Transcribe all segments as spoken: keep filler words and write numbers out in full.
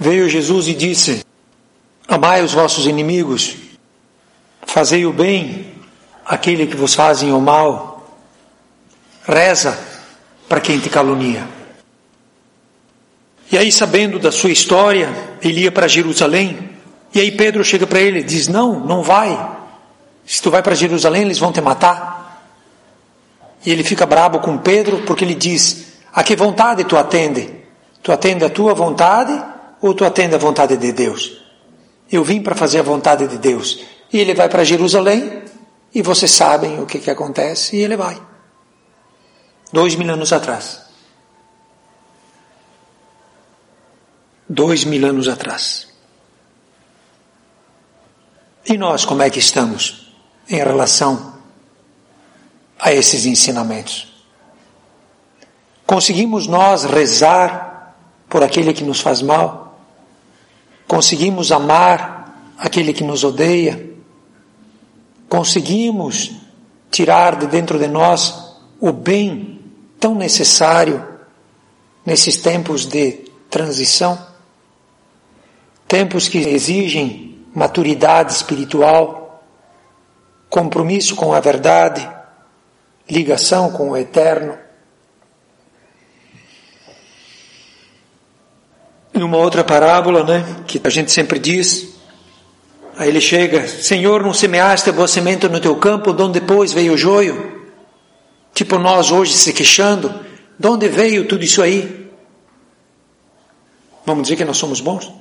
Veio Jesus e disse: amai os vossos inimigos, fazei o bem àquele que vos fazem o mal, reza para quem te calunia. E aí, sabendo da sua história, ele ia para Jerusalém, e aí Pedro chega para ele e diz: não, não vai, se tu vai para Jerusalém eles vão te matar. E ele fica bravo com Pedro, porque ele diz: a que vontade tu atende? Tu atende a tua vontade ou tu atende a vontade de Deus? Eu vim para fazer a vontade de Deus. E ele vai para Jerusalém, e vocês sabem o que, que acontece, e ele vai. Dois mil anos atrás. Dois mil anos atrás. E nós, como é que estamos em relação a esses ensinamentos? Conseguimos nós rezar por aquele que nos faz mal? Conseguimos amar aquele que nos odeia? Conseguimos tirar de dentro de nós o bem tão necessário nesses tempos de transição? Tempos que exigem maturidade espiritual, compromisso com a verdade, ligação com o eterno. Em uma outra parábola, né, que a gente sempre diz, aí ele chega: Senhor, não semeaste a boa semente no teu campo, de onde depois veio o joio? Tipo nós hoje se queixando, de onde veio tudo isso aí? Vamos dizer que nós somos bons?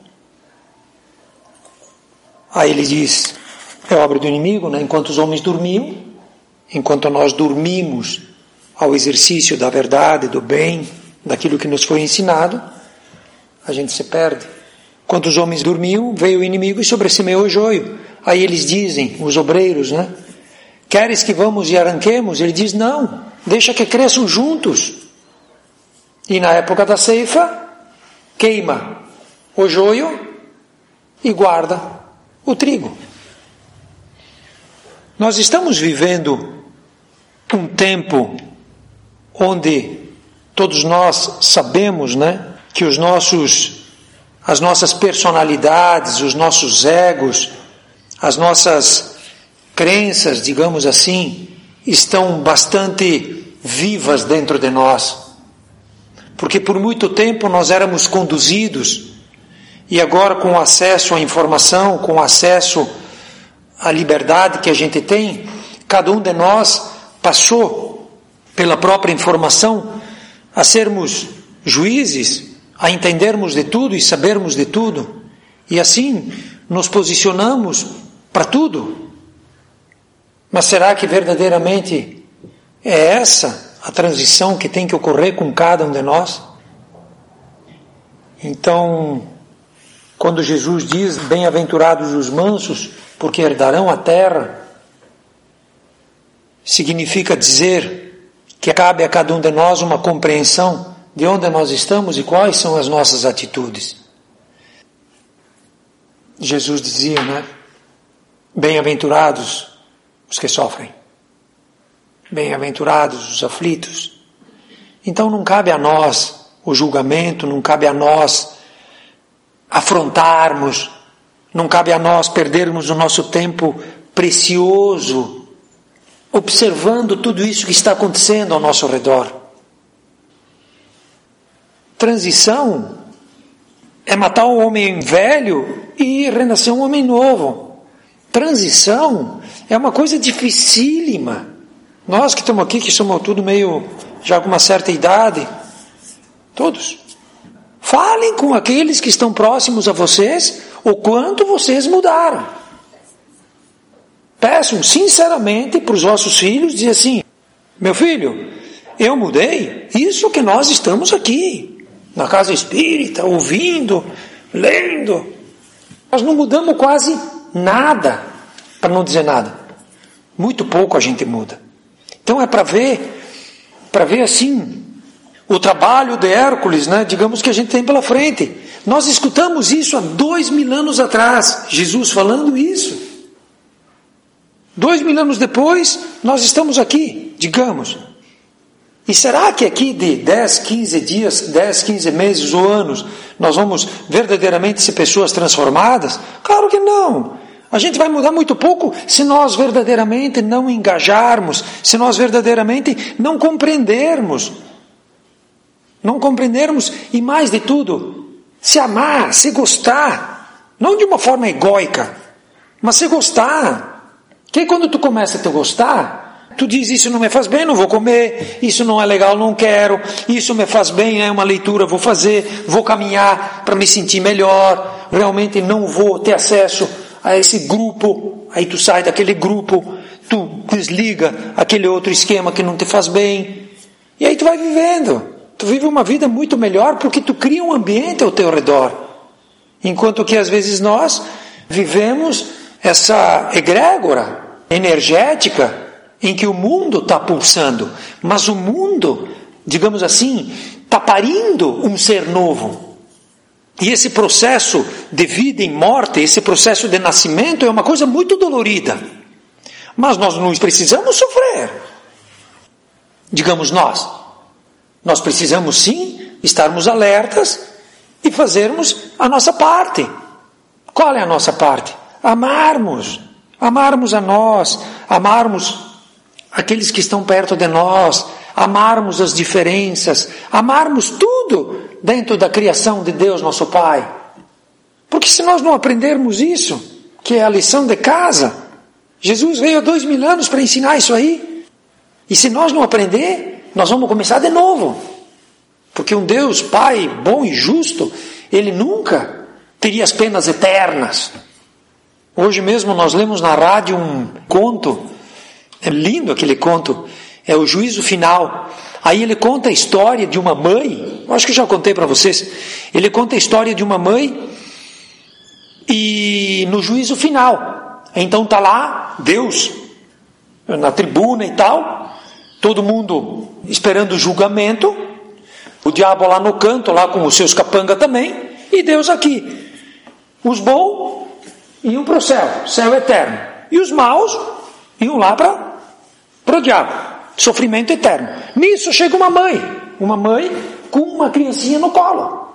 Aí ele diz: é obra do inimigo, né? Enquanto os homens dormiam, enquanto nós dormimos ao exercício da verdade, do bem, daquilo que nos foi ensinado, a gente se perde. Enquanto os homens dormiam, veio o inimigo e sobressemeou o joio. Aí eles dizem, os obreiros, né? Queres que vamos e arranquemos? Ele diz: não, deixa que cresçam juntos. E na época da ceifa, queima o joio e guarda o trigo. Nós estamos vivendo um tempo onde todos nós sabemos, né, que os nossos, as nossas personalidades, os nossos egos, as nossas crenças, digamos assim, estão bastante vivas dentro de nós. Porque por muito tempo nós éramos conduzidos, e agora com o acesso à informação, com o acesso à liberdade que a gente tem, cada um de nós passou pela própria informação a sermos juízes, a entendermos de tudo e sabermos de tudo, e assim nos posicionamos para tudo. Mas será que verdadeiramente é essa a transição que tem que ocorrer com cada um de nós? Então, quando Jesus diz: bem-aventurados os mansos, porque herdarão a terra, significa dizer que cabe a cada um de nós uma compreensão de onde nós estamos e quais são as nossas atitudes. Jesus dizia, né? Bem-aventurados os que sofrem, bem-aventurados os aflitos. Então não cabe a nós o julgamento, não cabe a nós afrontarmos, não cabe a nós perdermos o nosso tempo precioso observando tudo isso que está acontecendo ao nosso redor. Transição é matar um homem velho e renascer um homem novo. Transição é uma coisa dificílima. Nós que estamos aqui, que somos tudo meio, já com uma certa idade, todos, falem com aqueles que estão próximos a vocês o quanto vocês mudaram. Peçam sinceramente para os vossos filhos, dizer assim: meu filho, eu mudei, isso que nós estamos aqui na casa espírita, ouvindo, lendo, nós não mudamos quase nada, para não dizer nada, muito pouco a gente muda. Então é para ver, para ver assim, o trabalho de Hércules, né, digamos, que a gente tem pela frente. Nós escutamos isso há dois mil anos atrás, Jesus falando isso. Dois mil anos depois, nós estamos aqui, digamos. E será que aqui de dez, quinze dias, dez, quinze meses ou anos, nós vamos verdadeiramente ser pessoas transformadas? Claro que não. A gente vai mudar muito pouco se nós verdadeiramente não engajarmos, se nós verdadeiramente não compreendermos. Não compreendermos e, mais de tudo, se amar, se gostar. Não de uma forma egóica, mas se gostar. Que quando tu começa a te gostar, tu diz, isso não me faz bem, não vou comer, isso não é legal, não quero, isso me faz bem, é uma leitura, vou fazer, vou caminhar para me sentir melhor, realmente não vou ter acesso a esse grupo, aí tu sai daquele grupo, tu desliga aquele outro esquema que não te faz bem, e aí tu vai vivendo, tu vive uma vida muito melhor porque tu cria um ambiente ao teu redor, enquanto que às vezes nós vivemos essa egrégora energética em que o mundo está pulsando, mas o mundo, digamos assim, está parindo um ser novo. E esse processo de vida e morte, esse processo de nascimento é uma coisa muito dolorida. Mas nós não precisamos sofrer. Digamos nós. Nós precisamos sim estarmos alertas e fazermos a nossa parte. Qual é a nossa parte? Amarmos. Amarmos a nós, amarmos aqueles que estão perto de nós, amarmos as diferenças, amarmos tudo dentro da criação de Deus, nosso Pai. Porque se nós não aprendermos isso, que é a lição de casa, Jesus veio há dois mil anos para ensinar isso aí, e se nós não aprender, nós vamos começar de novo. Porque um Deus, Pai, bom e justo, Ele nunca teria as penas eternas. Hoje mesmo nós lemos na rádio um conto, é lindo aquele conto, é o Juízo Final. Aí ele conta a história de uma mãe, eu acho que já contei para vocês, ele conta a história de uma mãe e no juízo final, então está lá Deus na tribuna e tal, todo mundo esperando o julgamento, o diabo lá no canto, lá com os seus capanga também, e Deus aqui. Os bons iam para o céu, céu eterno, e os maus iam lá para o diabo, sofrimento eterno. Nisso chega uma mãe, uma mãe com uma criancinha no colo.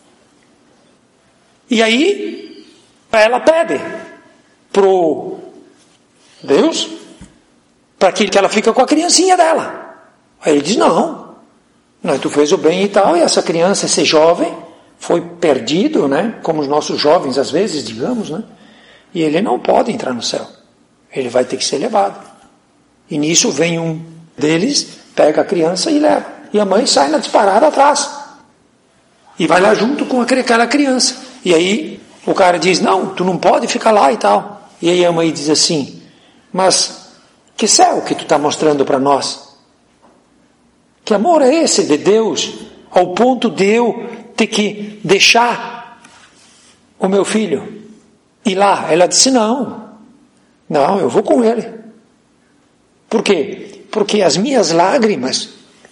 E aí ela pede pro Deus para que ela fique com a criancinha dela. Aí ele diz, não, não, tu fez o bem e tal, e essa criança, esse jovem, foi perdido, né? Como os nossos jovens às vezes, digamos, né? E ele não pode entrar no céu. Ele vai ter que ser levado. E nisso vem um deles, pega a criança e leva. E a mãe sai na disparada atrás. E vai lá junto com aquela criança. E aí o cara diz, não, tu não pode ficar lá e tal. E aí a mãe diz assim, mas que céu que tu está mostrando para nós? Que amor é esse de Deus ao ponto de eu ter que deixar o meu filho ir lá? Ela disse, não, não, eu vou com ele. Por quê? Porque as minhas lágrimas,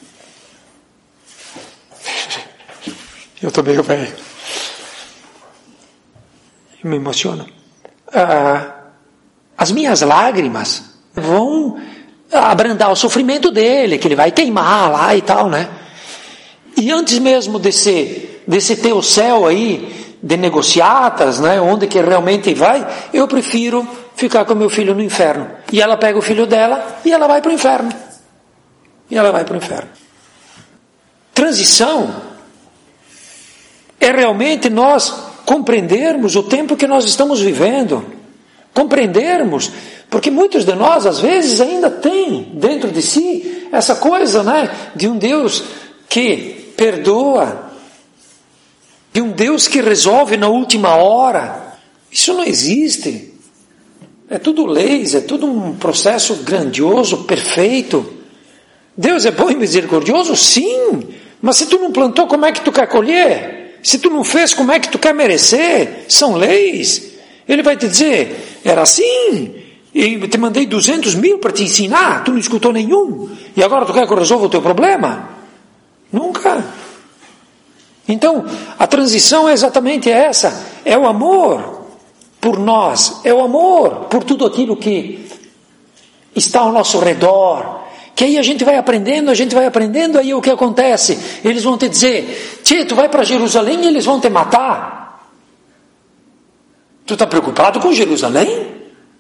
eu estou meio velho, me emociono, ah, as minhas lágrimas vão abrandar o sofrimento dele, que ele vai queimar lá e tal, né? E antes mesmo desse, desse teu céu aí, de negociatas, né, onde que realmente vai, eu prefiro ficar com meu filho no inferno. E ela pega o filho dela e ela vai para o inferno. E ela vai para o inferno. Transição é realmente nós compreendermos o tempo que nós estamos vivendo. Compreendermos, porque muitos de nós às vezes ainda têm dentro de si essa coisa, né, de um Deus que perdoa, de um Deus que resolve na última hora. Isso não existe. É tudo leis, é tudo um processo grandioso, perfeito. Deus é bom e misericordioso? Sim. Mas se tu não plantou, como é que tu quer colher? Se tu não fez, como é que tu quer merecer? São leis. Ele vai te dizer, era assim, e te mandei duzentos mil para te ensinar, tu não escutou nenhum, e agora tu quer que eu resolva o teu problema? Nunca. Então, a transição é exatamente essa, é o amor por nós, é o amor por tudo aquilo que está ao nosso redor, Que aí a gente vai aprendendo, a gente vai aprendendo, aí o que acontece? Eles vão te dizer, tchê, tu vai para Jerusalém e eles vão te matar. Tu está preocupado com Jerusalém?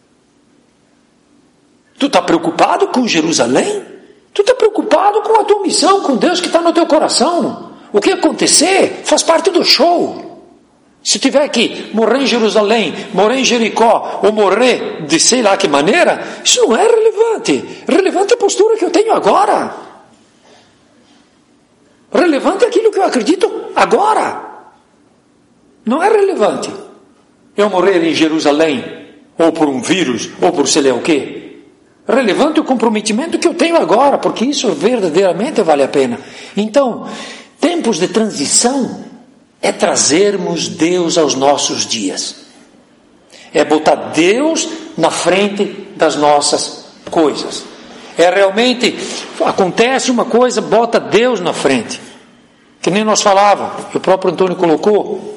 Tu está preocupado com Jerusalém? Tu está preocupado com a tua missão, com Deus que está no teu coração. O que acontecer faz parte do show. Se tiver que morrer em Jerusalém, morrer em Jericó, ou morrer de sei lá que maneira, isso não é relevante. Relevante é a postura que eu tenho agora. Relevante é aquilo que eu acredito agora. Não é relevante eu morrer em Jerusalém, ou por um vírus, ou por sei lá o quê. Relevante é o comprometimento que eu tenho agora, porque isso verdadeiramente vale a pena. Então, tempos de transição é trazermos Deus aos nossos dias. É botar Deus na frente das nossas coisas. É realmente, acontece uma coisa, bota Deus na frente. Que nem nós falávamos, que o próprio Antônio colocou.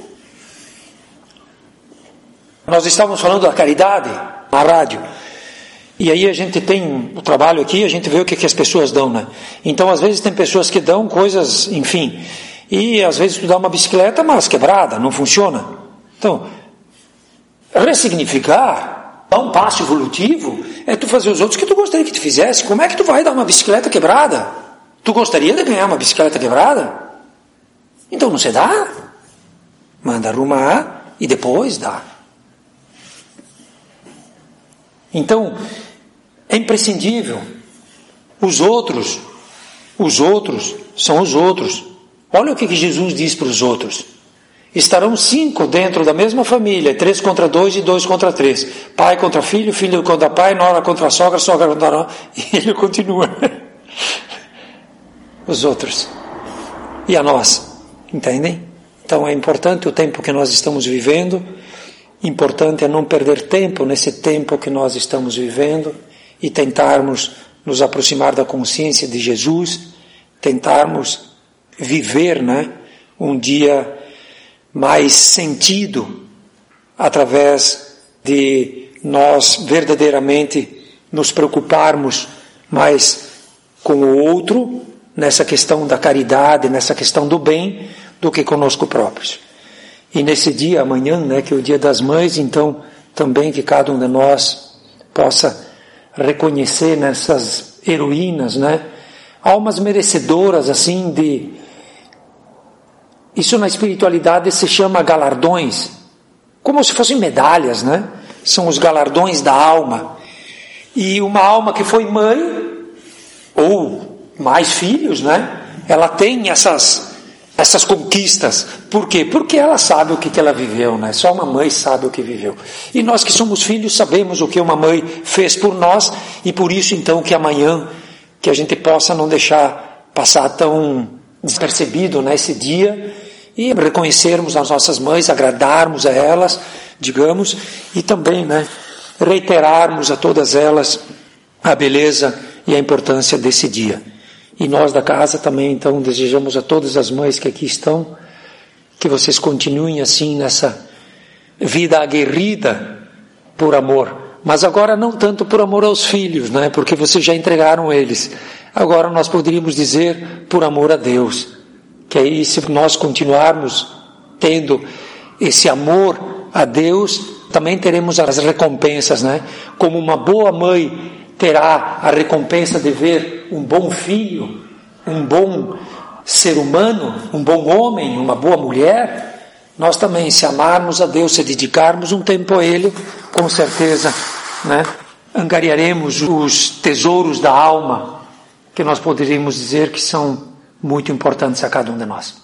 Nós estávamos falando da caridade na rádio. E aí a gente tem o trabalho aqui, a gente vê o que, que as pessoas dão, né? Então, às vezes tem pessoas que dão coisas, enfim... E às vezes tu dá uma bicicleta, mas quebrada, não funciona. Então, ressignificar, dar um passo evolutivo, é tu fazer os outros que tu gostaria que te fizesse. Como é que tu vai dar uma bicicleta quebrada? Tu gostaria de ganhar uma bicicleta quebrada? Então não se dá. Manda arrumar e depois dá. Então, é imprescindível. Os outros, os outros são os outros. Olha o que Jesus diz para os outros. Estarão cinco dentro da mesma família, três contra dois e dois contra três. Pai contra filho, filho contra pai, nora contra sogra, sogra contra nora. E ele continua. Os outros. E a nós. Entendem? Então é importante o tempo que nós estamos vivendo. Importante é não perder tempo nesse tempo que nós estamos vivendo e tentarmos nos aproximar da consciência de Jesus, tentarmos viver, né, um dia mais sentido através de nós verdadeiramente nos preocuparmos mais com o outro nessa questão da caridade, nessa questão do bem, do que conosco próprios. E nesse dia, amanhã, né, que é o dia das mães, então também que cada um de nós possa reconhecer nessas heroínas, né, almas merecedoras assim de... Isso na espiritualidade se chama galardões, como se fossem medalhas, né? São os galardões da alma. E uma alma que foi mãe, ou mais filhos, né? Ela tem essas, essas conquistas. Por quê? Porque ela sabe o que, que ela viveu, né? Só uma mãe sabe o que viveu. E nós que somos filhos sabemos o que uma mãe fez por nós, e por isso então que amanhã, que a gente possa não deixar passar tão despercebido nesse dia, e reconhecermos as nossas mães, agradarmos a elas, digamos, e também, né, reiterarmos a todas elas a beleza e a importância desse dia. E nós da casa também, então, desejamos a todas as mães que aqui estão, que vocês continuem assim nessa vida aguerrida por amor, mas agora não tanto por amor aos filhos, né, porque vocês já entregaram eles. Agora nós poderíamos dizer por amor a Deus. Que aí, se nós continuarmos tendo esse amor a Deus, também teremos as recompensas, né? Como uma boa mãe terá a recompensa de ver um bom filho, um bom ser humano, um bom homem, uma boa mulher, nós também, se amarmos a Deus, se dedicarmos um tempo a Ele, com certeza, né, angariaremos os tesouros da alma, que nós poderíamos dizer que são muito importantes a cada um de nós.